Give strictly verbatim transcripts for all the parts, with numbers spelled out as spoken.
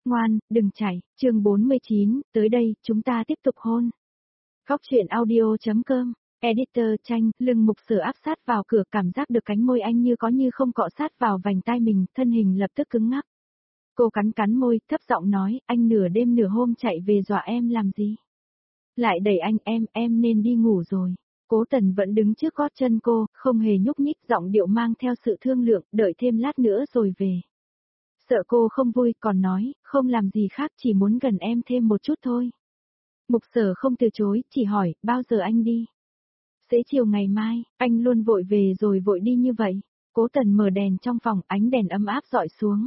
Ngoan, đừng chạy, chương bốn mươi chín, tới đây, chúng ta tiếp tục hôn. Góc truyện audio.com, editor Tranh, lưng Mục Sở áp sát vào cửa, cảm giác được cánh môi anh như có như không cọ sát vào vành tai mình, thân hình lập tức cứng ngắc. Cô cắn cắn môi, thấp giọng nói, anh nửa đêm nửa hôm chạy về dọa em làm gì? Lại đẩy anh, em, em nên đi ngủ rồi. Cố Tần vẫn đứng trước gót chân cô, không hề nhúc nhích, giọng điệu mang theo sự thương lượng, đợi thêm lát nữa rồi về. Sợ cô không vui, còn nói, không làm gì khác, chỉ muốn gần em thêm một chút thôi. Mục Sở không từ chối, chỉ hỏi, bao giờ anh đi? Sẽ chiều ngày mai, anh luôn vội về rồi vội đi như vậy. Cố Tần mở đèn trong phòng, ánh đèn ấm áp dọi xuống.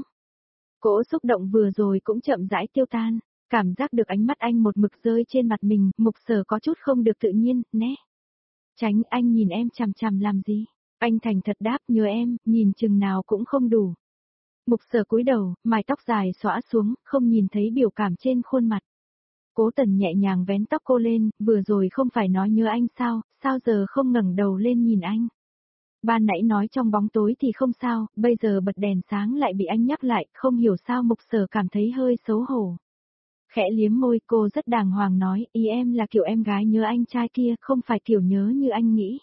Cỗ xúc động vừa rồi cũng chậm rãi tiêu tan, cảm giác được ánh mắt anh một mực rơi trên mặt mình, Mục Sở có chút không được tự nhiên, né. Tránh, anh nhìn em chằm chằm làm gì? Anh thành thật đáp, nhớ em, nhìn chừng nào cũng không đủ. Mục Sở cúi đầu, mái tóc dài xõa xuống, không nhìn thấy biểu cảm trên khuôn mặt. Cố Tần nhẹ nhàng vén tóc cô lên, vừa rồi không phải nói nhớ anh sao, sao giờ không ngẩng đầu lên nhìn anh. Ban nãy nói trong bóng tối thì không sao, bây giờ bật đèn sáng lại bị anh nhắc lại, không hiểu sao Mục Sở cảm thấy hơi xấu hổ. Khẽ liếm môi, cô rất đàng hoàng nói, ý em là kiểu em gái nhớ anh trai kia, không phải kiểu nhớ như anh nghĩ.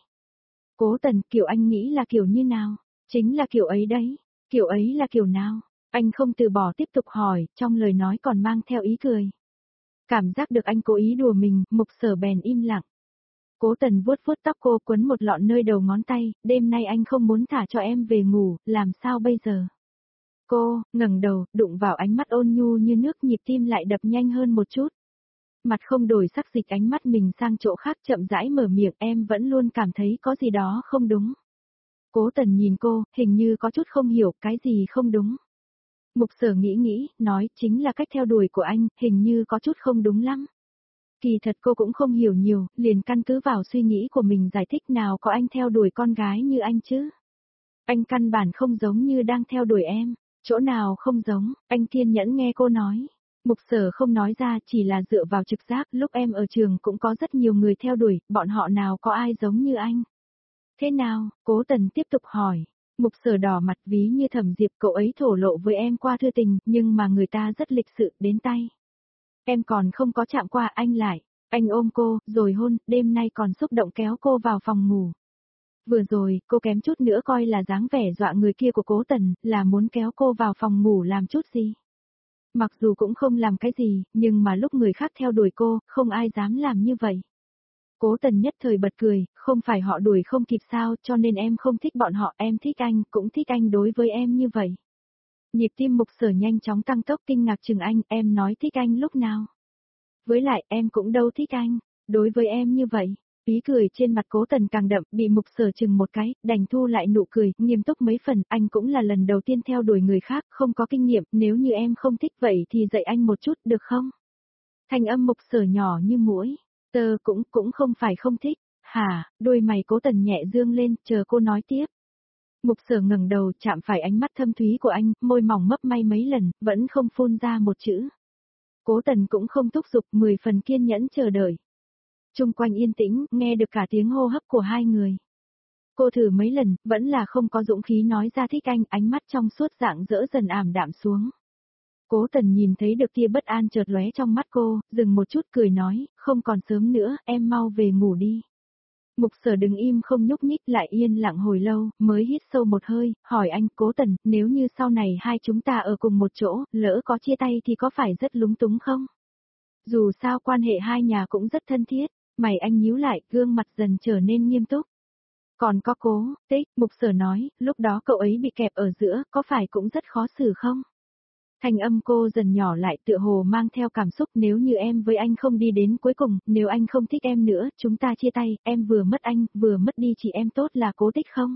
Cố Tần, kiểu anh nghĩ là kiểu như nào? Chính là kiểu ấy đấy. Kiểu ấy là kiểu nào? Anh không từ bỏ tiếp tục hỏi, trong lời nói còn mang theo ý cười. Cảm giác được anh cố ý đùa mình, Mục Sở bèn im lặng. Cố Tần vuốt vuốt tóc cô, quấn một lọn nơi đầu ngón tay, đêm nay anh không muốn thả cho em về ngủ, làm sao bây giờ? Cô, ngẩng đầu, đụng vào ánh mắt ôn nhu như nước, nhịp tim lại đập nhanh hơn một chút. Mặt không đổi sắc, dịch ánh mắt mình sang chỗ khác, chậm rãi mở miệng, em vẫn luôn cảm thấy có gì đó không đúng. Cố Tần nhìn cô, hình như có chút không hiểu, cái gì không đúng. Mục Sở nghĩ nghĩ, nói, chính là cách theo đuổi của anh, hình như có chút không đúng lắm. Kỳ thật cô cũng không hiểu nhiều, liền căn cứ vào suy nghĩ của mình giải thích, nào có anh theo đuổi con gái như anh chứ. Anh căn bản không giống như đang theo đuổi em, chỗ nào không giống, anh kiên nhẫn nghe cô nói. Mục Sở không nói ra, chỉ là dựa vào trực giác, lúc em ở trường cũng có rất nhiều người theo đuổi, bọn họ nào có ai giống như anh. Thế nào? Cố Tần tiếp tục hỏi. Mục Sở đỏ mặt, ví như Thẩm Diệp, cậu ấy thổ lộ với em qua thư tình, nhưng mà người ta rất lịch sự, đến tay. Em còn không có chạm qua, anh lại. Anh ôm cô, rồi hôn, đêm nay còn xúc động kéo cô vào phòng ngủ. Vừa rồi, cô kém chút nữa coi là dáng vẻ dọa người kia của Cố Tần, là muốn kéo cô vào phòng ngủ làm chút gì. Mặc dù cũng không làm cái gì, nhưng mà lúc người khác theo đuổi cô, không ai dám làm như vậy. Cố Tần nhất thời bật cười, không phải họ đuổi không kịp sao, cho nên em không thích bọn họ, em thích anh, cũng thích anh đối với em như vậy. Nhịp tim Mục Sở nhanh chóng tăng tốc, kinh ngạc chừng anh, em nói thích anh lúc nào? Với lại em cũng đâu thích anh, đối với em như vậy. Ý cười trên mặt Cố Tần càng đậm, bị Mục Sở chừng một cái, đành thu lại nụ cười, nghiêm túc mấy phần, anh cũng là lần đầu tiên theo đuổi người khác, không có kinh nghiệm, nếu như em không thích vậy thì dạy anh một chút, được không? Thanh âm Mục Sở nhỏ như muỗi. Tơ cũng, cũng không phải không thích. Hả, đôi mày Cố Tần nhẹ dương lên, chờ cô nói tiếp. Mục Sở ngẩng đầu, chạm phải ánh mắt thâm thúy của anh, môi mỏng mấp may mấy lần, vẫn không phun ra một chữ. Cố Tần cũng không thúc giục, mười phần kiên nhẫn chờ đợi. Chung quanh yên tĩnh, nghe được cả tiếng hô hấp của hai người. Cô thử mấy lần, vẫn là không có dũng khí nói ra thích anh, ánh mắt trong suốt dạng dỡ dần ảm đạm xuống. Cố Tần nhìn thấy được tia bất an chợt lóe trong mắt cô, dừng một chút cười nói, không còn sớm nữa, em mau về ngủ đi. Mục Sở đứng im không nhúc nhích, lại yên lặng hồi lâu, mới hít sâu một hơi, hỏi anh, Cố Tần, nếu như sau này hai chúng ta ở cùng một chỗ, lỡ có chia tay thì có phải rất lúng túng không? Dù sao quan hệ hai nhà cũng rất thân thiết, mày anh nhíu lại, gương mặt dần trở nên nghiêm túc. Còn có Cố, Tích, Mục Sở nói, lúc đó cậu ấy bị kẹp ở giữa, có phải cũng rất khó xử không? Thanh âm cô dần nhỏ lại, tựa hồ mang theo cảm xúc, nếu như em với anh không đi đến cuối cùng, nếu anh không thích em nữa, chúng ta chia tay, em vừa mất anh, vừa mất đi chị em tốt là Cố Tích không?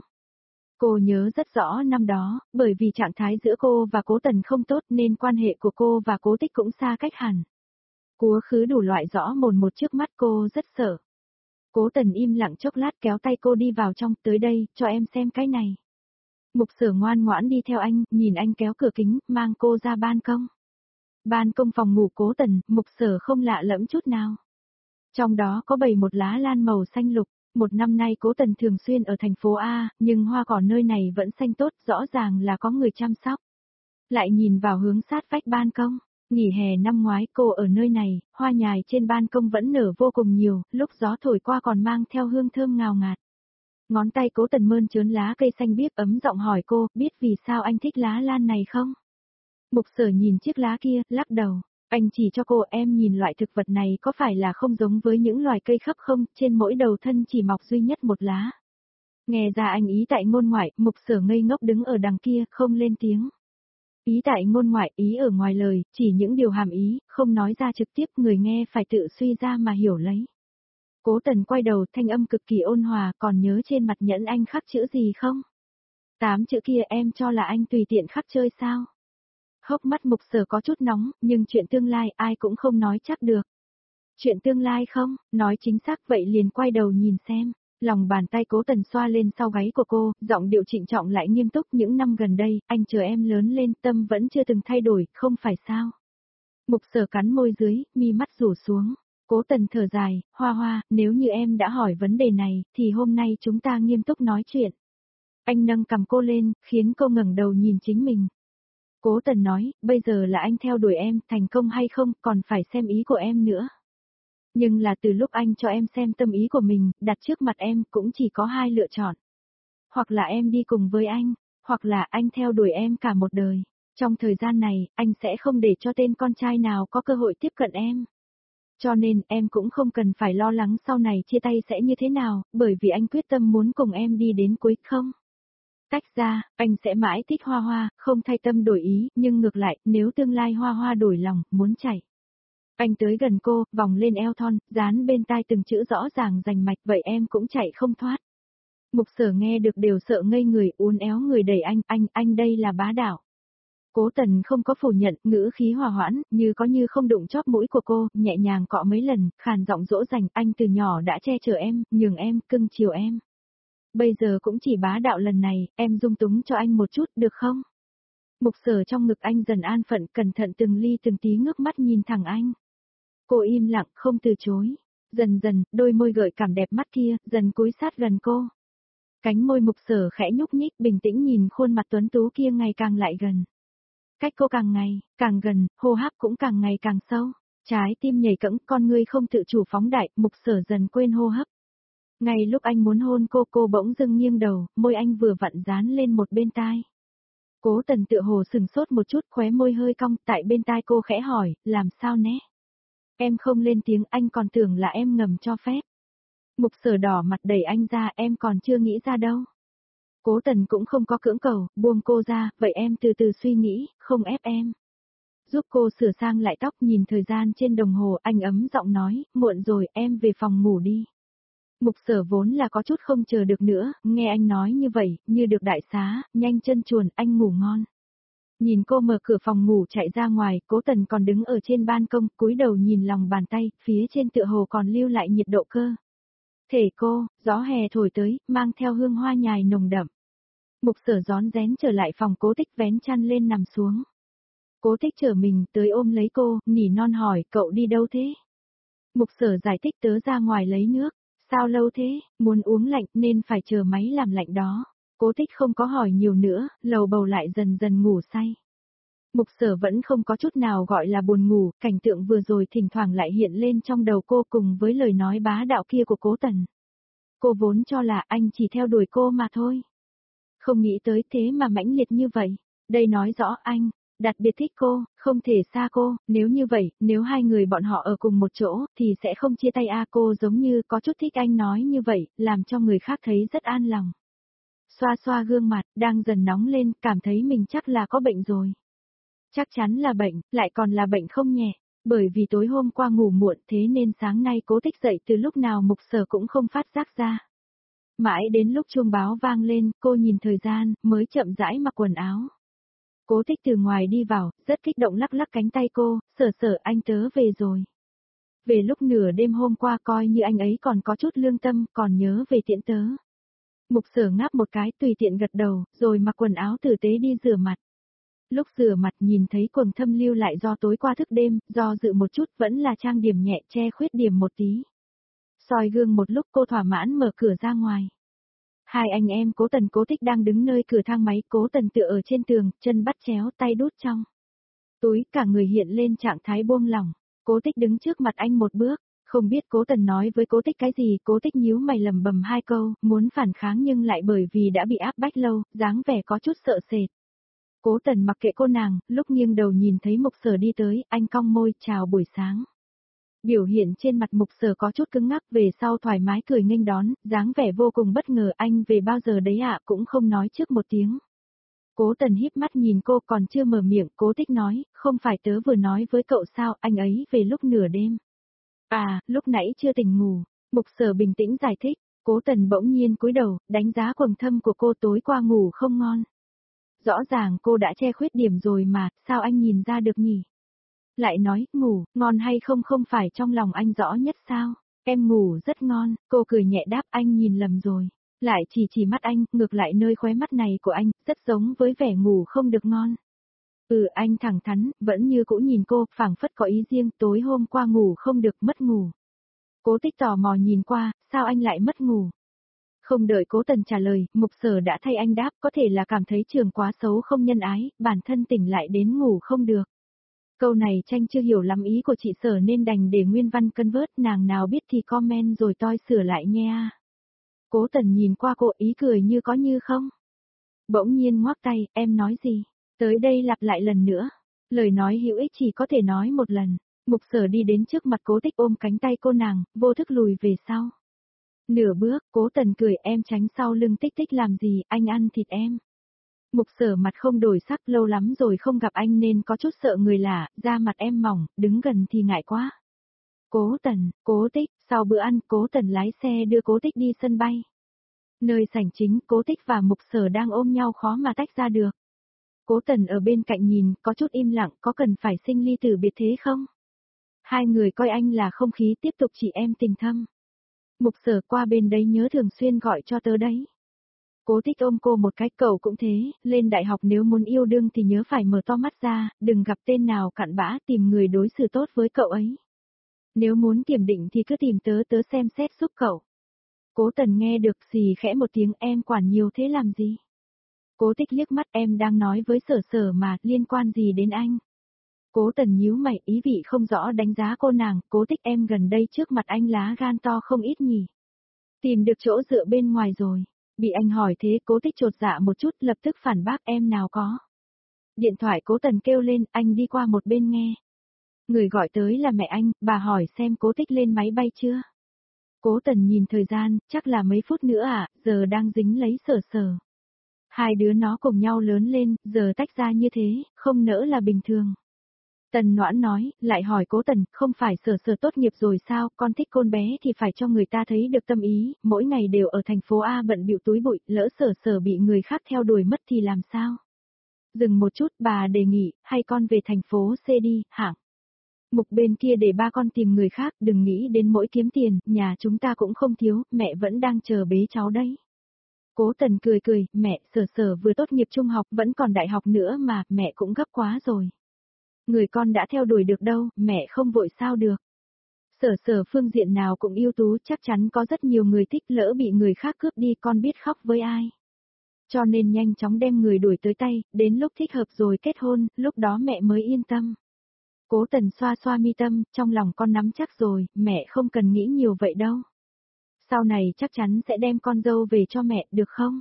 Cô nhớ rất rõ năm đó, bởi vì trạng thái giữa cô và Cố Tần không tốt nên quan hệ của cô và Cố Tích cũng xa cách hẳn. Quá khứ đủ loại rõ mồn một trước mắt cô rất sợ. Cố Tần im lặng chốc lát kéo tay cô đi vào trong, tới đây, cho em xem cái này. Mục Sở ngoan ngoãn đi theo anh, nhìn anh kéo cửa kính, mang cô ra ban công. Ban công phòng ngủ Cố Tần, Mục Sở không lạ lẫm chút nào. Trong đó có bày một lá lan màu xanh lục, một năm nay Cố Tần thường xuyên ở thành phố A, nhưng hoa cỏ nơi này vẫn xanh tốt, rõ ràng là có người chăm sóc. Lại nhìn vào hướng sát vách ban công, Nghỉ hè năm ngoái cô ở nơi này, hoa nhài trên ban công vẫn nở vô cùng nhiều, lúc gió thổi qua còn mang theo hương thơm ngào ngạt. Ngón tay Cố Tần mơn trớn lá cây xanh biếc ấm giọng hỏi cô, biết vì sao anh thích lá lan này không? Mục Sở nhìn chiếc lá kia, lắc đầu. Anh chỉ cho cô, em nhìn loại thực vật này có phải là không giống với những loài cây khắp không, trên mỗi đầu thân chỉ mọc duy nhất một lá. Nghe ra anh ý tại ngôn ngoại, Mục Sở ngây ngốc đứng ở đằng kia, không lên tiếng. Ý tại ngôn ngoại, ý ở ngoài lời, chỉ những điều hàm ý, không nói ra trực tiếp, người nghe phải tự suy ra mà hiểu lấy. Cố Tần quay đầu, thanh âm cực kỳ ôn hòa, còn nhớ trên mặt nhẫn anh khắc chữ gì không? Tám chữ kia em cho là anh tùy tiện khắc chơi sao? Hốc mắt Mục Sở có chút nóng, nhưng chuyện tương lai ai cũng không nói chắc được. Chuyện tương lai không, nói chính xác vậy liền quay đầu nhìn xem. Lòng bàn tay Cố Tần xoa lên sau gáy của cô, giọng điệu trịnh trọng lại nghiêm túc, những năm gần đây, anh chờ em lớn lên, tâm vẫn chưa từng thay đổi, không phải sao? Mục Sở cắn môi dưới, mi mắt rủ xuống. Cố Tần thở dài, Hoa Hoa, nếu như em đã hỏi vấn đề này, thì hôm nay chúng ta nghiêm túc nói chuyện. Anh nâng cầm cô lên, khiến cô ngẩng đầu nhìn chính mình. Cố Tần nói, bây giờ là anh theo đuổi em, thành công hay không, còn phải xem ý của em nữa. Nhưng là từ lúc anh cho em xem tâm ý của mình, đặt trước mặt em cũng chỉ có hai lựa chọn. Hoặc là em đi cùng với anh, hoặc là anh theo đuổi em cả một đời. Trong thời gian này, anh sẽ không để cho tên con trai nào có cơ hội tiếp cận em. Cho nên em cũng không cần phải lo lắng sau này chia tay sẽ như thế nào, bởi vì anh quyết tâm muốn cùng em đi đến cuối không. Tách ra, anh sẽ mãi thích Hoa Hoa, không thay tâm đổi ý, nhưng ngược lại, nếu tương lai Hoa Hoa đổi lòng, muốn chạy. Anh tới gần cô, vòng lên eo thon, dán bên tai từng chữ rõ ràng rành mạch, vậy em cũng chạy không thoát. Mục Sở nghe được đều sợ ngây người, uốn éo người đẩy anh, anh, anh đây là bá đạo. Cố Tần không có phủ nhận, ngữ khí hòa hoãn, như có như không đụng chóp mũi của cô, nhẹ nhàng cọ mấy lần, khàn giọng dỗ dành, anh từ nhỏ đã che chở em, nhường em, cưng chiều em. Bây giờ cũng chỉ bá đạo lần này, em dung túng cho anh một chút, được không? Mục Sở trong ngực anh dần an phận, cẩn thận từng ly từng tí ngước mắt nhìn thẳng anh. Cô im lặng, không từ chối. Dần dần, đôi môi gợi cảm đẹp mắt kia, dần cúi sát gần cô. Cánh môi Mục Sở khẽ nhúc nhích, bình tĩnh nhìn khuôn mặt tuấn tú kia ngày càng lại gần. Cách cô càng ngày, càng gần, hô hấp cũng càng ngày càng sâu. Trái tim nhảy cẫng, con ngươi không tự chủ phóng đại, Mục Sở dần quên hô hấp. Ngay lúc anh muốn hôn cô, cô bỗng dưng nghiêng đầu, môi anh vừa vặn dán lên một bên tai. Cố Tần tựa hồ sừng sốt một chút, khóe môi hơi cong, tại bên tai cô khẽ hỏi, làm sao né? Em không lên tiếng, anh còn tưởng là em ngầm cho phép. Mục Sở đỏ mặt đẩy anh ra, em còn chưa nghĩ ra đâu. Cố Tần cũng không có cưỡng cầu, buông cô ra, vậy em từ từ suy nghĩ, không ép em. Giúp cô sửa sang lại tóc, nhìn thời gian trên đồng hồ, anh ấm giọng nói, muộn rồi, em về phòng ngủ đi. Mục Sở vốn là có chút không chờ được nữa, nghe anh nói như vậy, như được đại xá, nhanh chân chuồn, anh ngủ ngon. Nhìn cô mở cửa phòng ngủ chạy ra ngoài, Cố Tần còn đứng ở trên ban công, cúi đầu nhìn lòng bàn tay, phía trên tựa hồ còn lưu lại nhiệt độ cơ. Thể cô, gió hè thổi tới, mang theo hương hoa nhài nồng đậm. Mục Sở rón rén trở lại phòng Cố Tích vén chăn lên nằm xuống. Cố Tích trở mình tới ôm lấy cô, nỉ non hỏi, cậu đi đâu thế? Mục Sở giải thích tớ ra ngoài lấy nước. Sao lâu thế, muốn uống lạnh nên phải chờ máy làm lạnh đó. Cố Tích không có hỏi nhiều nữa, lầu bầu lại dần dần ngủ say. Mục Sở vẫn không có chút nào gọi là buồn ngủ, cảnh tượng vừa rồi thỉnh thoảng lại hiện lên trong đầu cô cùng với lời nói bá đạo kia của Cố Tần. Cô vốn cho là anh chỉ theo đuổi cô mà thôi. Không nghĩ tới thế mà mãnh liệt như vậy. Đây nói rõ anh, đặc biệt thích cô, không thể xa cô, nếu như vậy, nếu hai người bọn họ ở cùng một chỗ, thì sẽ không chia tay a cô giống như có chút thích anh nói như vậy, làm cho người khác thấy rất an lòng. Xoa xoa gương mặt, đang dần nóng lên, cảm thấy mình chắc là có bệnh rồi. Chắc chắn là bệnh, lại còn là bệnh không nhẹ, bởi vì tối hôm qua ngủ muộn thế nên sáng nay Cố Tích dậy từ lúc nào Mục Sở cũng không phát giác ra. Mãi đến lúc chuông báo vang lên, cô nhìn thời gian, mới chậm rãi mặc quần áo. Cố Tích từ ngoài đi vào, rất kích động lắc lắc cánh tay cô, sở sở anh tớ về rồi. Về lúc nửa đêm hôm qua coi như anh ấy còn có chút lương tâm, còn nhớ về tiễn tớ. Mục Sở ngáp một cái tùy tiện gật đầu, rồi mặc quần áo tử tế đi rửa mặt. Lúc rửa mặt nhìn thấy quầng thâm lưu lại do tối qua thức đêm, do dự một chút vẫn là trang điểm nhẹ che khuyết điểm một tí. Soi gương một lúc cô thỏa mãn mở cửa ra ngoài. Hai anh em Cố Tần Cố Tích đang đứng nơi cửa thang máy, Cố Tần tựa ở trên tường, chân bắt chéo tay đút trong. túi, cả người hiện lên trạng thái buông lỏng. Cố Tích đứng trước mặt anh một bước, không biết Cố Tần nói với Cố Tích cái gì, Cố Tích nhíu mày lẩm bẩm hai câu, muốn phản kháng nhưng lại bởi vì đã bị áp bách lâu, dáng vẻ có chút sợ sệt. Cố Tần mặc kệ cô nàng, lúc nghiêng đầu nhìn thấy Mục Sở đi tới, anh cong môi, chào buổi sáng. Biểu hiện trên mặt Mục Sở có chút cứng ngắc, về sau thoải mái cười nghênh đón, dáng vẻ vô cùng bất ngờ, anh về bao giờ đấy ạ, cũng không nói trước một tiếng. Cố Tần híp mắt nhìn cô, còn chưa mở miệng, Cố Tích nói, không phải tớ vừa nói với cậu sao, anh ấy về lúc nửa đêm. À, lúc nãy chưa tỉnh ngủ. Mục Sở bình tĩnh giải thích. Cố Tần bỗng nhiên cúi đầu, đánh giá quầng thâm của cô, tối qua ngủ không ngon. Rõ ràng cô đã che khuyết điểm rồi mà, sao anh nhìn ra được nhỉ? Lại nói, ngủ, ngon hay không không phải trong lòng anh rõ nhất sao? Em ngủ rất ngon, cô cười nhẹ đáp, anh nhìn lầm rồi. Lại chỉ chỉ mắt anh, ngược lại nơi khóe mắt này của anh, rất giống với vẻ ngủ không được ngon. Ừ, anh thẳng thắn, vẫn như cũ nhìn cô, phảng phất có ý riêng, tối hôm qua ngủ không được, mất ngủ. Cố Tích tò mò nhìn qua, sao anh lại mất ngủ? Không đợi Cố Tần trả lời, Mục Sở đã thay anh đáp, có thể là cảm thấy trường quá xấu không nhân ái, bản thân tỉnh lại đến ngủ không được. Câu này Tranh chưa hiểu lắm ý của chị Sở nên đành để nguyên văn cân vớt, nàng nào biết thì comment rồi toi sửa lại nha. Cố Tần nhìn qua cô, ý cười như có như không. Bỗng nhiên ngoắc tay, em nói gì? Tới đây lặp lại lần nữa. Lời nói hữu ích chỉ có thể nói một lần. Mục Sở đi đến trước mặt Cố Tích ôm cánh tay cô nàng, vô thức lùi về sau. Nửa bước, Cố Tần cười, em tránh sau lưng Tích Tích làm gì, anh ăn thịt em. Mục Sở mặt không đổi sắc, lâu lắm rồi không gặp anh nên có chút sợ người lạ, da mặt em mỏng, đứng gần thì ngại quá. Cố Tần, Cố Tích, sau bữa ăn, Cố Tần lái xe đưa Cố Tích đi sân bay. Nơi sảnh chính, Cố Tích và Mục Sở đang ôm nhau khó mà tách ra được. Cố Tần ở bên cạnh nhìn, có chút im lặng, có cần phải sinh ly tử biệt thế không? Hai người coi anh là không khí, tiếp tục chị em tình thâm. Mục Sở, qua bên đấy nhớ thường xuyên gọi cho tớ đấy. Cố Tích ôm cô một cái, cậu cũng thế, lên đại học nếu muốn yêu đương thì nhớ phải mở to mắt ra, đừng gặp tên nào cặn bã, tìm người đối xử tốt với cậu ấy. Nếu muốn kiểm định thì cứ tìm tớ, tớ xem xét giúp cậu. Cố Tần nghe được xì khẽ một tiếng, em quản nhiều thế làm gì? Cố Tích liếc mắt, em đang nói với Sở Sở mà, liên quan gì đến anh? Cố Tần nhíu mày, ý vị không rõ đánh giá cô nàng, Cố Tích, em gần đây trước mặt anh lá gan to không ít nhỉ? Tìm được chỗ dựa bên ngoài rồi. Bị anh hỏi thế, Cố Tích chột dạ một chút, lập tức phản bác, em nào có. Điện thoại Cố Tần kêu lên, anh đi qua một bên nghe. Người gọi tới là mẹ anh, bà hỏi xem Cố Tích lên máy bay chưa? Cố Tần nhìn thời gian, chắc là mấy phút nữa à, giờ đang dính lấy Sở Sở. Hai đứa nó cùng nhau lớn lên, giờ tách ra như thế, không nỡ là bình thường. Tần Noãn nói, lại hỏi Cố Tần, không phải Sở Sở tốt nghiệp rồi sao, con thích con bé thì phải cho người ta thấy được tâm ý, mỗi ngày đều ở thành phố A bận bịu túi bụi, lỡ Sở Sở bị người khác theo đuổi mất thì làm sao? Dừng một chút, bà đề nghị, hay con về thành phố C đi, hạng. Mục bên kia để ba con tìm người khác, đừng nghĩ đến mỗi kiếm tiền, nhà chúng ta cũng không thiếu, mẹ vẫn đang chờ bế cháu đấy. Cố Tần cười cười, mẹ, Sở Sở vừa tốt nghiệp trung học, vẫn còn đại học nữa mà, mẹ cũng gấp quá rồi. Người con đã theo đuổi được đâu, mẹ không vội sao được. Sở Sở phương diện nào cũng ưu tú, chắc chắn có rất nhiều người thích, lỡ bị người khác cướp đi con biết khóc với ai. Cho nên nhanh chóng đem người đuổi tới tay, đến lúc thích hợp rồi kết hôn, lúc đó mẹ mới yên tâm. Cố Tần xoa xoa mi tâm, trong lòng con nắm chắc rồi, mẹ không cần nghĩ nhiều vậy đâu. Sau này chắc chắn sẽ đem con dâu về cho mẹ, được không?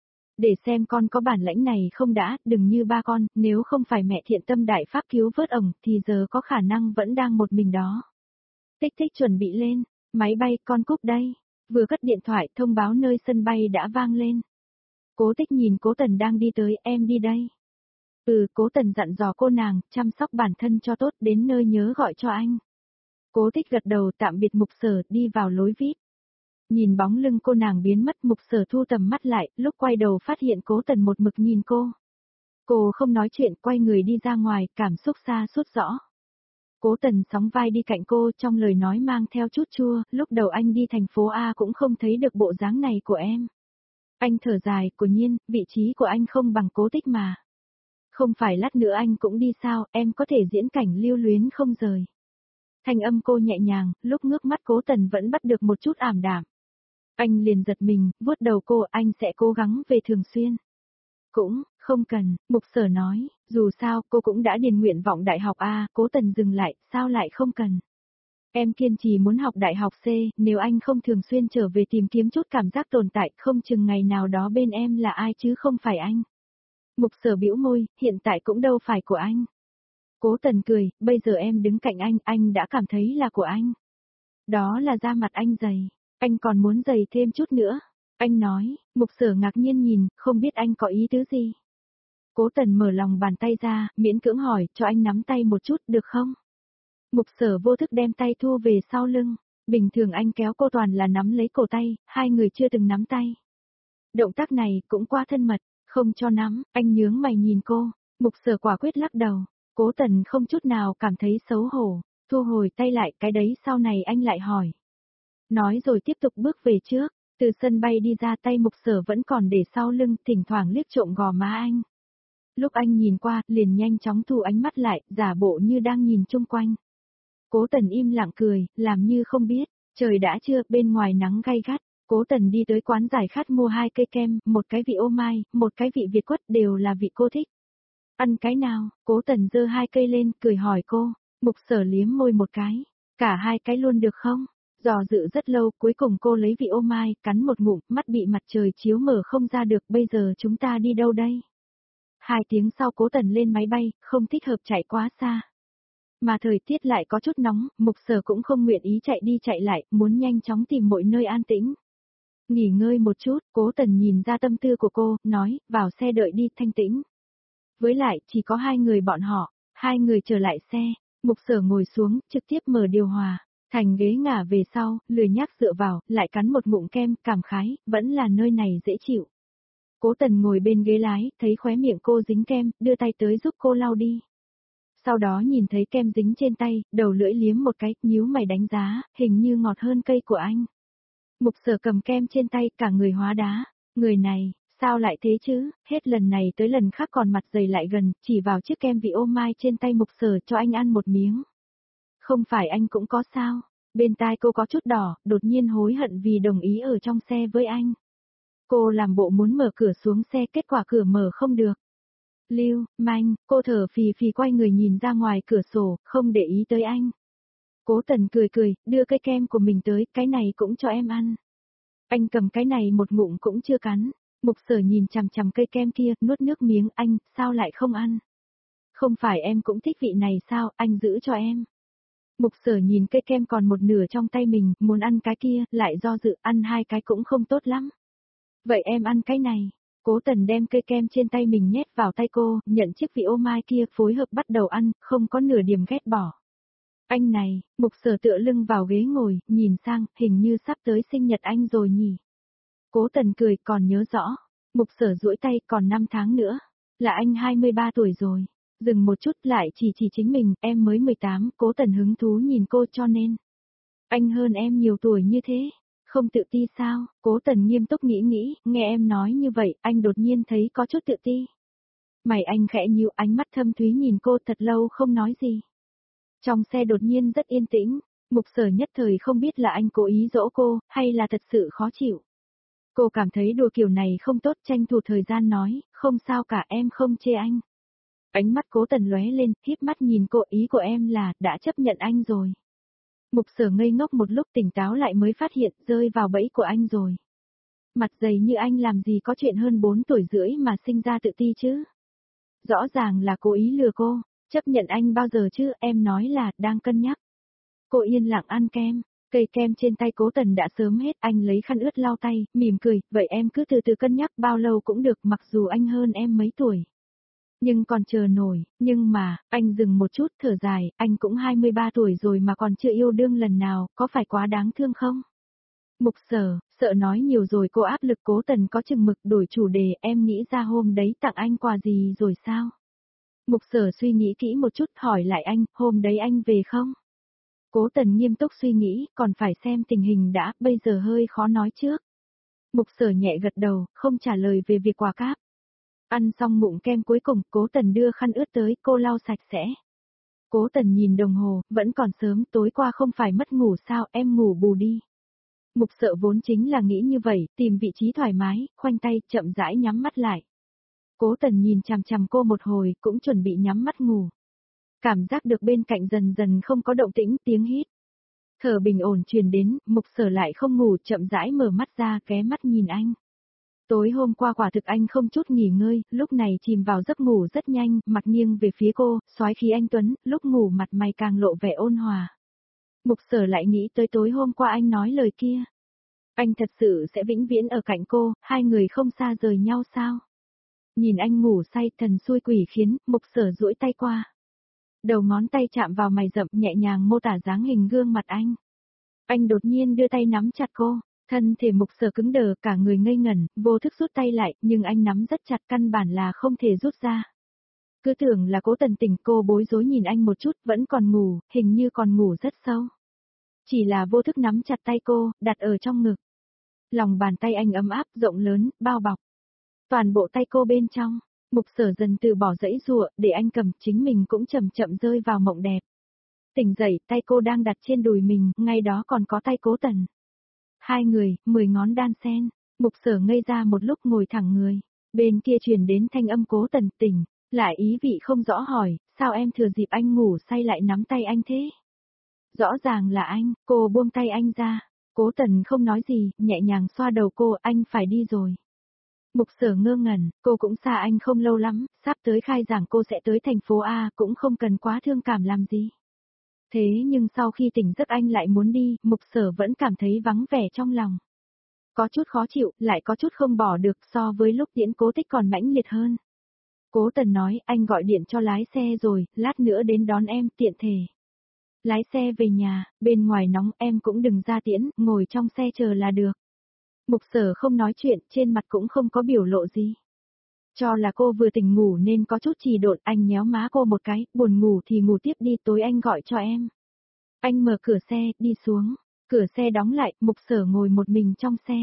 Để xem con có bản lãnh này không đã, đừng như ba con, nếu không phải mẹ thiện tâm đại pháp cứu vớt ổng, thì giờ có khả năng vẫn đang một mình đó. Tích Tích chuẩn bị lên, máy bay, con cúp đây. Vừa cất điện thoại, thông báo nơi sân bay đã vang lên. Cố Tích nhìn Cố Tần đang đi tới, em đi đây. Ừ, Cố Tần dặn dò cô nàng, chăm sóc bản thân cho tốt, đến nơi nhớ gọi cho anh. Cố Tích gật đầu, tạm biệt Mục Sở, đi vào lối víp. Nhìn bóng lưng cô nàng biến mất, Mục Sở thu tầm mắt lại, lúc quay đầu phát hiện Cố Tần một mực nhìn cô. Cô không nói chuyện, quay người đi ra ngoài, cảm xúc xa suốt rõ. Cố Tần sóng vai đi cạnh cô, trong lời nói mang theo chút chua, lúc đầu anh đi thành phố A cũng không thấy được bộ dáng này của em. Anh thở dài, của nhiên, vị trí của anh không bằng Cố Tích mà. Không phải lát nữa anh cũng đi sao, em có thể diễn cảnh lưu luyến không rời. Thanh âm cô nhẹ nhàng, lúc ngước mắt Cố Tần vẫn bắt được một chút ảm đạm. Anh liền giật mình, vuốt đầu cô, anh sẽ cố gắng về thường xuyên. Cũng, không cần, mục sở nói, dù sao cô cũng đã điền nguyện vọng đại học A, Cố Tần dừng lại, sao lại không cần. Em kiên trì muốn học đại học C, nếu anh không thường xuyên trở về tìm kiếm chút cảm giác tồn tại, không chừng ngày nào đó bên em là ai chứ không phải anh. Mục sở bĩu môi, hiện tại cũng đâu phải của anh. Cố Tần cười, bây giờ em đứng cạnh anh, anh đã cảm thấy là của anh. Đó là da mặt anh dày, anh còn muốn dày thêm chút nữa. Anh nói, mục sở ngạc nhiên nhìn, không biết anh có ý tứ gì. Cố Tần mở lòng bàn tay ra, miễn cưỡng hỏi, cho anh nắm tay một chút, được không? Mục sở vô thức đem tay thu về sau lưng. Bình thường anh kéo cô toàn là nắm lấy cổ tay, hai người chưa từng nắm tay. Động tác này cũng quá thân mật, không cho nắm, anh nhướng mày nhìn cô. Mục sở quả quyết lắc đầu. Cố Tần không chút nào cảm thấy xấu hổ, thu hồi tay lại, cái đấy sau này anh lại hỏi. Nói rồi tiếp tục bước về trước, từ sân bay đi ra tay mục sở vẫn còn để sau lưng, thỉnh thoảng liếc trộm gò má anh. Lúc anh nhìn qua, liền nhanh chóng thu ánh mắt lại, giả bộ như đang nhìn chung quanh. Cố Tần im lặng cười, làm như không biết, trời đã trưa, bên ngoài nắng gay gắt. Cố Tần đi tới quán giải khát mua hai cây kem, một cái vị ô mai, một cái vị Việt quất, đều là vị cô thích. Ăn cái nào? Cố Tần giơ hai cây lên, cười hỏi cô. Mục sở liếm môi một cái. Cả hai cái luôn được không? Dò dự rất lâu, cuối cùng cô lấy vị ô mai, cắn một ngụm, mắt bị mặt trời chiếu mở không ra được, bây giờ chúng ta đi đâu đây? Hai tiếng sau Cố Tần lên máy bay, không thích hợp chạy quá xa. Mà thời tiết lại có chút nóng, mục sở cũng không nguyện ý chạy đi chạy lại, muốn nhanh chóng tìm mọi nơi an tĩnh. Nghỉ ngơi một chút, Cố Tần nhìn ra tâm tư của cô, nói, vào xe đợi đi, thanh tĩnh. Với lại, chỉ có hai người bọn họ, hai người trở lại xe, mục sở ngồi xuống, trực tiếp mở điều hòa, thành ghế ngả về sau, lười nhác dựa vào, lại cắn một ngụm kem, cảm khái, vẫn là nơi này dễ chịu. Cố Tần ngồi bên ghế lái, thấy khóe miệng cô dính kem, đưa tay tới giúp cô lau đi. Sau đó nhìn thấy kem dính trên tay, đầu lưỡi liếm một cái, nhíu mày đánh giá, hình như ngọt hơn cây của anh. Mục sở cầm kem trên tay, cả người hóa đá, người này, sao lại thế chứ, hết lần này tới lần khác còn mặt dày lại gần, chỉ vào chiếc kem vị ô mai trên tay mục sở cho anh ăn một miếng. Không phải anh cũng có sao, bên tai cô có chút đỏ, đột nhiên hối hận vì đồng ý ở trong xe với anh. Cô làm bộ muốn mở cửa xuống xe, kết quả cửa mở không được. Lưu, Manh, cô thở phì phì quay người nhìn ra ngoài cửa sổ, không để ý tới anh. Cố Tần cười cười, đưa cái kem của mình tới, cái này cũng cho em ăn. Anh cầm cái này một ngụm cũng chưa cắn. Mục sở nhìn chằm chằm cây kem kia, nuốt nước miếng, anh, sao lại không ăn? Không phải em cũng thích vị này sao, anh giữ cho em. Mục sở nhìn cây kem còn một nửa trong tay mình, muốn ăn cái kia, lại do dự, ăn hai cái cũng không tốt lắm. Vậy em ăn cái này. Cố Tần đem cây kem trên tay mình nhét vào tay cô, nhận chiếc vị ô mai kia, phối hợp bắt đầu ăn, không có nửa điểm ghét bỏ. Anh này, mục sở tựa lưng vào ghế ngồi, nhìn sang, hình như sắp tới sinh nhật anh rồi nhỉ. Cố Tần cười, còn nhớ rõ. Mục sở duỗi tay, còn năm tháng nữa. Là anh hai mươi ba tuổi rồi. Dừng một chút lại chỉ chỉ chính mình, em mới mười tám, Cố Tần hứng thú nhìn cô cho nên. Anh hơn em nhiều tuổi như thế. Không tự ti sao? Cố Tần nghiêm túc nghĩ nghĩ, nghe em nói như vậy, anh đột nhiên thấy có chút tự ti. Mày anh khẽ nhíu, ánh mắt thâm thúy nhìn cô, thật lâu không nói gì. Trong xe đột nhiên rất yên tĩnh, mục sở nhất thời không biết là anh cố ý dỗ cô, hay là thật sự khó chịu. Cô cảm thấy đùa kiểu này không tốt, tranh thủ thời gian nói, không sao cả, em không chê anh. Ánh mắt Cố Tần lóe lên, híp mắt nhìn cô, ý của em là, đã chấp nhận anh rồi. Mục sở ngây ngốc một lúc, tỉnh táo lại mới phát hiện, rơi vào bẫy của anh rồi. Mặt dày như anh làm gì có chuyện hơn bốn tuổi rưỡi mà sinh ra tự ti chứ. Rõ ràng là cố ý lừa cô, chấp nhận anh bao giờ chứ, em nói là, đang cân nhắc. Cô yên lặng ăn kem, cây kem trên tay Cố Tần đã sớm hết, anh lấy khăn ướt lau tay, mỉm cười, vậy em cứ từ từ cân nhắc, bao lâu cũng được, mặc dù anh hơn em mấy tuổi. Nhưng còn chờ nổi, nhưng mà, anh dừng một chút, thở dài, anh cũng hai mươi ba tuổi rồi mà còn chưa yêu đương lần nào, có phải quá đáng thương không? Mục sở, sợ nói nhiều rồi cô áp lực. Cố Tần có chừng mực, đổi chủ đề, em nghĩ ra hôm đấy tặng anh quà gì rồi sao? Mục sở suy nghĩ kỹ một chút, hỏi lại anh, hôm đấy anh về không? Cố Tần nghiêm túc suy nghĩ, còn phải xem tình hình đã, bây giờ hơi khó nói trước. Mục sở nhẹ gật đầu, không trả lời về việc quà cáp. Ăn xong ngụm kem cuối cùng, Cố Tần đưa khăn ướt tới, cô lau sạch sẽ. Cố Tần nhìn đồng hồ, vẫn còn sớm, tối qua không phải mất ngủ sao, em ngủ bù đi. Mục sợ vốn chính là nghĩ như vậy, tìm vị trí thoải mái, khoanh tay, chậm rãi nhắm mắt lại. Cố Tần nhìn chằm chằm cô một hồi, cũng chuẩn bị nhắm mắt ngủ. Cảm giác được bên cạnh dần dần không có động tĩnh, tiếng hít thở bình ổn truyền đến, Mục Sở lại không ngủ, chậm rãi mở mắt ra, ghé mắt nhìn anh. Tối hôm qua quả thực anh không chút nghỉ ngơi, lúc này chìm vào giấc ngủ rất nhanh, mặt nghiêng về phía cô, soái khí anh tuấn, lúc ngủ mặt mày càng lộ vẻ ôn hòa. Mục Sở lại nghĩ tới tối hôm qua anh nói lời kia. Anh thật sự sẽ vĩnh viễn ở cạnh cô, hai người không xa rời nhau sao? Nhìn anh ngủ say, thần xui quỷ khiến, Mục Sở duỗi tay qua. Đầu ngón tay chạm vào mày rậm, nhẹ nhàng mô tả dáng hình gương mặt anh. Anh đột nhiên đưa tay nắm chặt cô, thân thể Mục Sở cứng đờ, cả người ngây ngẩn, vô thức rút tay lại, nhưng anh nắm rất chặt, căn bản là không thể rút ra. Cứ tưởng là Cố Tần tỉnh, cô bối rối nhìn anh một chút, vẫn còn ngủ, hình như còn ngủ rất sâu. Chỉ là vô thức nắm chặt tay cô, đặt ở trong ngực. Lòng bàn tay anh ấm áp, rộng lớn, bao bọc. Toàn bộ tay cô bên trong, Mục Sở dần từ bỏ dãy dụa, để anh cầm, chính mình cũng chậm chậm rơi vào mộng đẹp. Tỉnh dậy, tay cô đang đặt trên đùi mình, ngay đó còn có tay Cố Tần. Hai người, mười ngón đan sen, Mục Sở ngây ra một lúc ngồi thẳng người. Bên kia truyền đến thanh âm Cố Tần tỉnh, lại ý vị không rõ hỏi, sao em thừa dịp anh ngủ say lại nắm tay anh thế? Rõ ràng là anh, cô buông tay anh ra. Cố Tần không nói gì, nhẹ nhàng xoa đầu cô, anh phải đi rồi. Mục Sở ngơ ngẩn, cô cũng xa anh không lâu lắm, sắp tới khai giảng cô sẽ tới thành phố A, cũng không cần quá thương cảm làm gì. Thế nhưng sau khi tỉnh giấc anh lại muốn đi, Mục Sở vẫn cảm thấy vắng vẻ trong lòng. Có chút khó chịu, lại có chút không bỏ được, so với lúc Tiễn Cố Tích còn mãnh liệt hơn. Cố Tần nói, anh gọi điện cho lái xe rồi, lát nữa đến đón em, tiện thể. Lái xe về nhà, bên ngoài nóng, em cũng đừng ra tiễn, ngồi trong xe chờ là được. Mục Sở không nói chuyện, trên mặt cũng không có biểu lộ gì. Cho là cô vừa tỉnh ngủ nên có chút trì độn, anh nhéo má cô một cái, buồn ngủ thì ngủ tiếp đi, tối anh gọi cho em. Anh mở cửa xe, đi xuống, cửa xe đóng lại, Mục Sở ngồi một mình trong xe.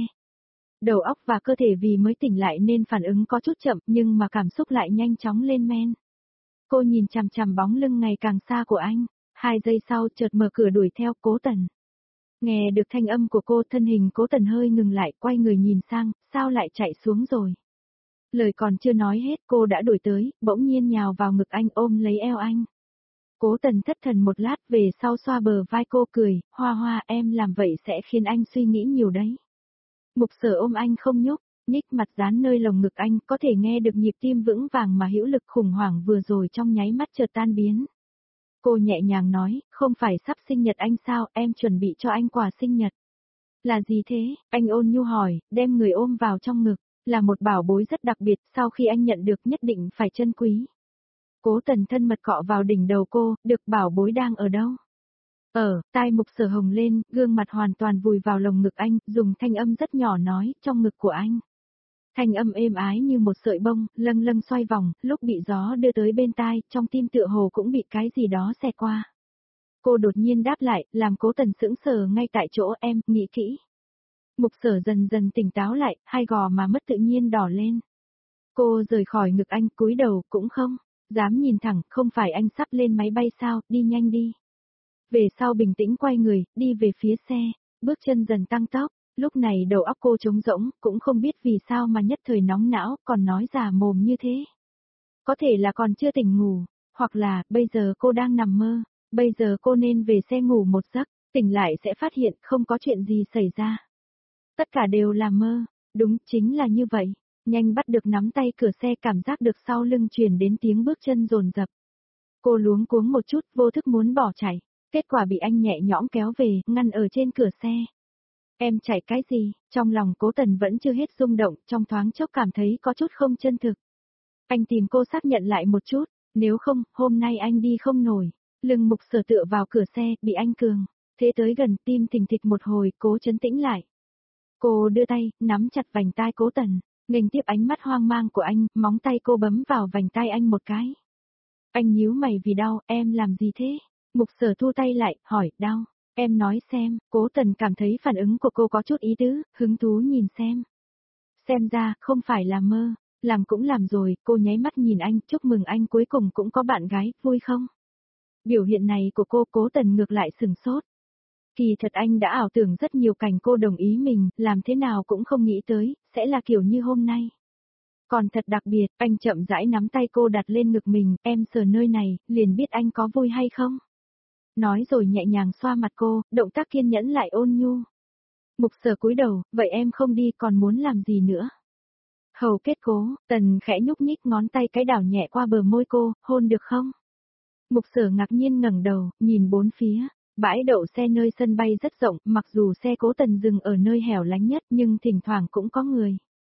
Đầu óc và cơ thể vì mới tỉnh lại nên phản ứng có chút chậm, nhưng mà cảm xúc lại nhanh chóng lên men. Cô nhìn chằm chằm bóng lưng ngày càng xa của anh, hai giây sau chợt mở cửa đuổi theo Cố Tần. Nghe được thanh âm của cô, thân hình Cố Tần hơi ngừng lại, quay người nhìn sang, sao lại chạy xuống rồi. Lời còn chưa nói hết, cô đã đuổi tới, bỗng nhiên nhào vào ngực anh, ôm lấy eo anh. Cố Tần thất thần một lát, về sau xoa bờ vai cô cười, Hoa Hoa, em làm vậy sẽ khiến anh suy nghĩ nhiều đấy. Mục Sở ôm anh không nhúc, nhích mặt dán nơi lồng ngực anh, có thể nghe được nhịp tim vững vàng mà hữu lực khủng hoảng vừa rồi trong nháy mắt chợt tan biến. Cô nhẹ nhàng nói, không phải sắp sinh nhật anh sao, em chuẩn bị cho anh quà sinh nhật. Là gì thế? Anh ôn nhu hỏi, đem người ôm vào trong ngực, là một bảo bối rất đặc biệt, sau khi anh nhận được nhất định phải trân quý. Cố Tần thân mật cọ vào đỉnh đầu cô, được bảo bối đang ở đâu? Ở, tai Mục Sở hồng lên, gương mặt hoàn toàn vùi vào lồng ngực anh, dùng thanh âm rất nhỏ nói, trong ngực của anh. Thanh âm êm ái như một sợi bông, lâng lâng xoay vòng, lúc bị gió đưa tới bên tai, trong tim tựa hồ cũng bị cái gì đó xẹt qua. Cô đột nhiên đáp lại, làm Cố Tần sững sờ ngay tại chỗ, em, nghĩ kỹ. Mục Sở dần dần tỉnh táo lại, hai gò mà mất tự nhiên đỏ lên. Cô rời khỏi ngực anh, cúi đầu, cũng không dám nhìn thẳng, không phải anh sắp lên máy bay sao, đi nhanh đi. Về sau bình tĩnh quay người, đi về phía xe, bước chân dần tăng tốc, lúc này đầu óc cô trống rỗng, cũng không biết vì sao mà nhất thời nóng não, còn nói giả mồm như thế. Có thể là còn chưa tỉnh ngủ, hoặc là, bây giờ cô đang nằm mơ, bây giờ cô nên về xe ngủ một giấc, tỉnh lại sẽ phát hiện không có chuyện gì xảy ra. Tất cả đều là mơ, đúng, chính là như vậy, nhanh bắt được nắm tay cửa xe, cảm giác được sau lưng truyền đến tiếng bước chân dồn dập. Cô luống cuống một chút, vô thức muốn bỏ chạy. Kết quả bị anh nhẹ nhõm kéo về, ngăn ở trên cửa xe. Em chạy cái gì? Trong lòng Cố Tần vẫn chưa hết rung động, trong thoáng chốc cảm thấy có chút không chân thực. Anh tìm cô xác nhận lại một chút, nếu không, hôm nay anh đi không nổi. Lưng Mục Sở tựa vào cửa xe, bị anh cường. Thế tới gần, tim thình thịch một hồi, cố trấn tĩnh lại. Cô đưa tay, nắm chặt vành tai Cố Tần, nghênh tiếp ánh mắt hoang mang của anh, móng tay cô bấm vào vành tai anh một cái. Anh nhíu mày vì đau, em làm gì thế? Mục Sở thu tay lại, hỏi, đau, em nói xem. Cố Tần cảm thấy phản ứng của cô có chút ý tứ, hứng thú nhìn xem. Xem ra, không phải là mơ, làm cũng làm rồi, cô nháy mắt nhìn anh, chúc mừng anh cuối cùng cũng có bạn gái, vui không? Biểu hiện này của cô, Cố Tần ngược lại sừng sốt. Kỳ thật anh đã ảo tưởng rất nhiều cảnh cô đồng ý mình, làm thế nào cũng không nghĩ tới, sẽ là kiểu như hôm nay. Còn thật đặc biệt, anh chậm rãi nắm tay cô đặt lên ngực mình, em sờ nơi này, liền biết anh có vui hay không. Nói rồi nhẹ nhàng xoa mặt cô, động tác kiên nhẫn lại ôn nhu. Mục Sở cúi đầu, vậy em không đi còn muốn làm gì nữa? Hầu kết cố, Tần khẽ nhúc nhích ngón tay cái đảo nhẹ qua bờ môi cô, hôn được không? Mục Sở ngạc nhiên ngẩng đầu, nhìn bốn phía. Bãi đậu xe nơi sân bay rất rộng, mặc dù xe Cố Tần dừng ở nơi hẻo lánh nhất nhưng thỉnh thoảng cũng có người.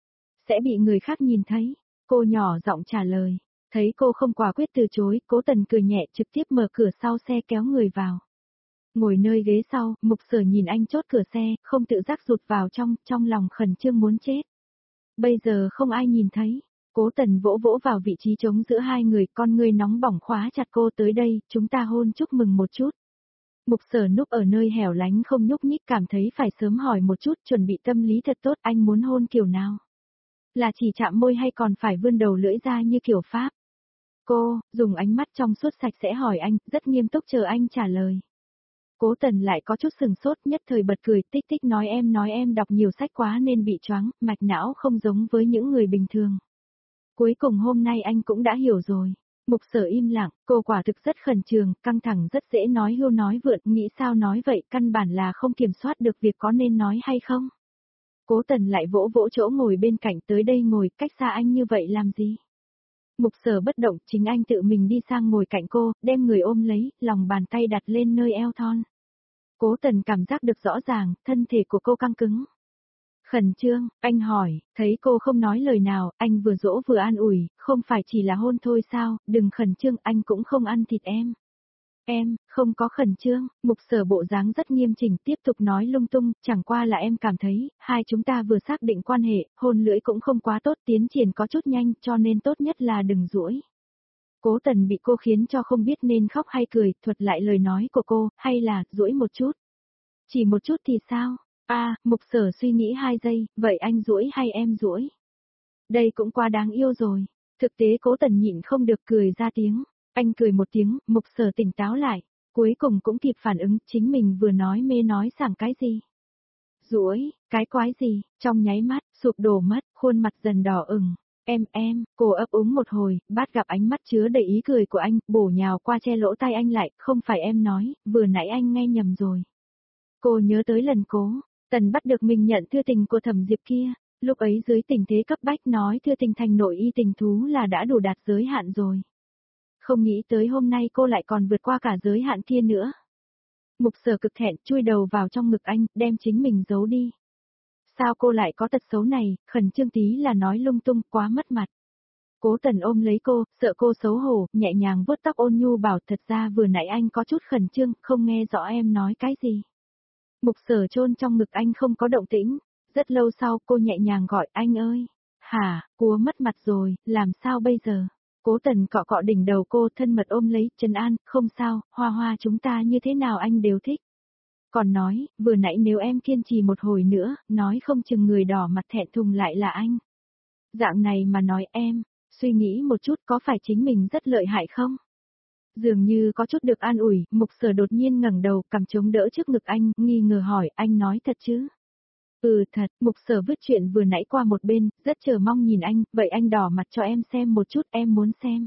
Sẽ bị người khác nhìn thấy. Cô nhỏ giọng trả lời. Thấy cô không quả quyết từ chối, Cố Tần cười nhẹ trực tiếp mở cửa sau xe kéo người vào. Ngồi nơi ghế sau, Mục Sở nhìn anh chốt cửa xe, không tự giác rụt vào trong, trong lòng khẩn trương muốn chết. Bây giờ không ai nhìn thấy. Cố Tần vỗ vỗ vào vị trí trống giữa hai người, con người nóng bỏng khóa chặt cô tới đây, chúng ta hôn chúc mừng một chút. Mục Sở núp ở nơi hẻo lánh không nhúc nhích cảm thấy phải sớm hỏi một chút, chuẩn bị tâm lý thật tốt, anh muốn hôn kiểu nào? Là chỉ chạm môi hay còn phải vươn đầu lưỡi ra như kiểu Pháp? Cô, dùng ánh mắt trong suốt sạch sẽ hỏi anh, rất nghiêm túc chờ anh trả lời. Cố Tần lại có chút sừng sốt, nhất thời bật cười, tích tích nói em nói em đọc nhiều sách quá nên bị choáng, mạch não không giống với những người bình thường. Cuối cùng hôm nay anh cũng đã hiểu rồi. Mục Sở im lặng, cô quả thực rất khẩn trương, căng thẳng rất dễ nói hưu nói vượn, nghĩ sao nói vậy, căn bản là không kiểm soát được việc có nên nói hay không. Cố Tần lại vỗ vỗ chỗ ngồi bên cạnh, tới đây ngồi, cách xa anh như vậy làm gì? Mục Sở bất động, chính anh tự mình đi sang ngồi cạnh cô, đem người ôm lấy, lòng bàn tay đặt lên nơi eo thon. Cố Tần cảm giác được rõ ràng, thân thể của cô căng cứng. Khẩn trương, anh hỏi, thấy cô không nói lời nào, anh vừa dỗ vừa an ủi, không phải chỉ là hôn thôi sao, đừng khẩn trương, anh cũng không ăn thịt em. Em, không có khẩn trương, Mục Sở bộ dáng rất nghiêm chỉnh, tiếp tục nói lung tung, chẳng qua là em cảm thấy, hai chúng ta vừa xác định quan hệ, hôn lưỡi cũng không quá tốt, tiến triển có chút nhanh, cho nên tốt nhất là đừng duỗi. Cố Tần bị cô khiến cho không biết nên khóc hay cười, thuật lại lời nói của cô, hay là, duỗi một chút. Chỉ một chút thì sao? À, Mục Sở suy nghĩ hai giây, vậy anh duỗi hay em duỗi? Đây cũng quá đáng yêu rồi. Thực tế Cố Tần nhịn không được cười ra tiếng. Anh cười một tiếng, Mục Sở tỉnh táo lại. Cuối cùng cũng kịp phản ứng, chính mình vừa nói mê nói sảng cái gì. Duỗi, cái quái gì, trong nháy mắt, sụp đổ mất, khuôn mặt dần đỏ ửng. Em em, cô ấp úng một hồi, bắt gặp ánh mắt chứa đầy ý cười của anh, bổ nhào qua che lỗ tai anh lại, không phải em nói, vừa nãy anh nghe nhầm rồi. Cô nhớ tới lần Cố Tần bắt được mình nhận thư tình của Thẩm Diệp kia, lúc ấy dưới tình thế cấp bách nói thư tình thành nội y tình thú là đã đủ đạt giới hạn rồi. Không nghĩ tới hôm nay cô lại còn vượt qua cả giới hạn kia nữa. Mục Sở cực thẹn chui đầu vào trong ngực anh, đem chính mình giấu đi. Sao cô lại có tật xấu này, khẩn trương tí là nói lung tung, quá mất mặt. Cố Tần ôm lấy cô, sợ cô xấu hổ, nhẹ nhàng vuốt tóc ôn nhu bảo thật ra vừa nãy anh có chút khẩn trương, không nghe rõ em nói cái gì. Mục Sở chôn trong ngực anh không có động tĩnh, rất lâu sau cô nhẹ nhàng gọi anh ơi. Hả, cua mất mặt rồi, làm sao bây giờ? Cố Tần cọ cọ đỉnh đầu cô thân mật ôm lấy, trấn an, không sao, Hoa Hoa chúng ta như thế nào anh đều thích. Còn nói, vừa nãy nếu em kiên trì một hồi nữa, nói không chừng người đỏ mặt thẹn thùng lại là anh. Dạng này mà nói em, suy nghĩ một chút có phải chính mình rất lợi hại không? Dường như có chút được an ủi, Mục Sở đột nhiên ngẩng đầu, cầm chống đỡ trước ngực anh, nghi ngờ hỏi, anh nói thật chứ? Ừ thật, Mục Sở vứt chuyện vừa nãy qua một bên, rất chờ mong nhìn anh, vậy anh đỏ mặt cho em xem một chút, em muốn xem.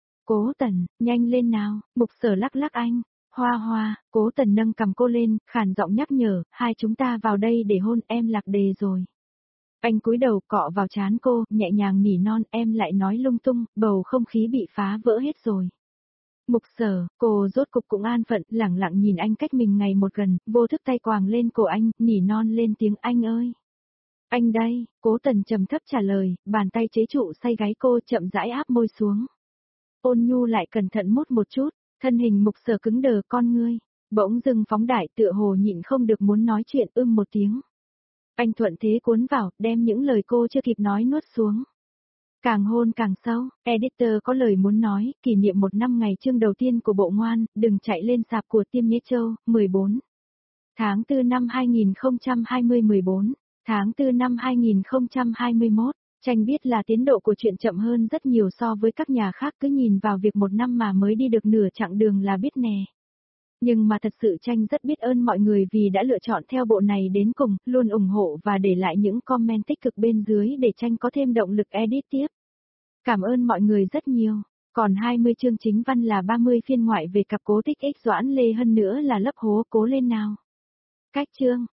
Cố Tần, nhanh lên nào, Mục Sở lắc lắc anh. Hoa Hoa, Cố Tần nâng cầm cô lên, khàn giọng nhắc nhở, hai chúng ta vào đây để hôn, em lạc đề rồi. Anh cúi đầu cọ vào trán cô, nhẹ nhàng nỉ non, em lại nói lung tung, bầu không khí bị phá vỡ hết rồi. Mục Sở, cô rốt cục cũng an phận, lẳng lặng nhìn anh cách mình ngày một gần, vô thức tay quàng lên cổ anh, nỉ non lên tiếng anh ơi. Anh đây, Cố Tần trầm thấp trả lời, bàn tay chế trụ say gáy cô chậm rãi áp môi xuống. Ôn nhu lại cẩn thận mút một chút, thân hình Mục Sở cứng đờ con ngươi, bỗng dưng phóng đại tựa hồ nhịn không được muốn nói chuyện ưm một tiếng. Anh thuận thế cuốn vào, đem những lời cô chưa kịp nói nuốt xuống. Càng hôn càng sâu, editor có lời muốn nói, kỷ niệm một năm ngày chương đầu tiên của bộ ngoan, đừng chạy lên sạp của Tiêm Nhế Châu, mười bốn. Tháng tư năm hai nghìn không trăm hai mươi mười bốn, tháng tư năm hai nghìn không trăm hai mươi mốt, Tranh biết là tiến độ của chuyện chậm hơn rất nhiều so với các nhà khác cứ nhìn vào việc một năm mà mới đi được nửa chặng đường là biết nè. Nhưng mà thật sự Tranh rất biết ơn mọi người vì đã lựa chọn theo bộ này đến cùng, luôn ủng hộ và để lại những comment tích cực bên dưới để Tranh có thêm động lực edit tiếp. Cảm ơn mọi người rất nhiều. Còn hai mươi chương chính văn là ba mươi phiên ngoại về cặp cố tích X Doãn Lê Hân nữa là lấp hố, cố lên nào. Cách chương